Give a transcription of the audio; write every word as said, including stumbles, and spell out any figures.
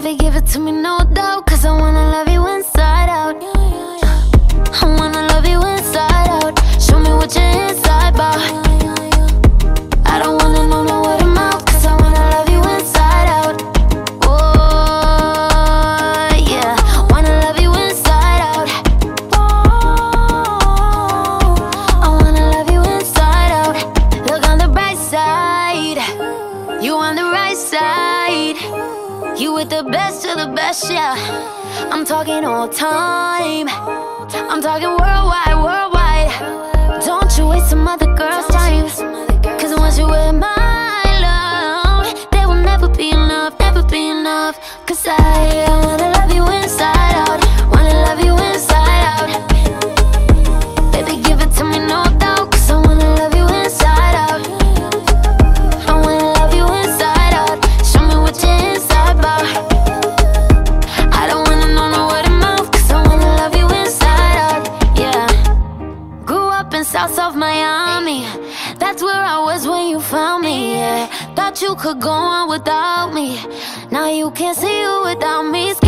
Baby, give it to me, no doubt, cause I wanna love you inside out. I wanna love you inside out. Show me what you're inside about. I don't wanna know no word of mouth, cause I wanna love you inside out. Oh, yeah, wanna love you inside out. Oh, I wanna love you inside out. Look on the bright side, you on the right side. You with the best of the best, yeah. I'm talking all time, I'm talking worldwide, worldwide. Don't you waste some other girl's time, cause once you're with my love, there will never be enough, never be enough. Cause I, I wanna love you inside out, wanna love you inside out. Baby, give it to me, no doubt, cause I wanna love you inside out. I wanna love you inside out. Show me what you're inside about. I don't wanna know no word of mouth, cause I wanna love you inside out, yeah. Grew up in South of Miami, that's where I was when you found me, yeah. Thought you could go on without me, now you can't see you without me.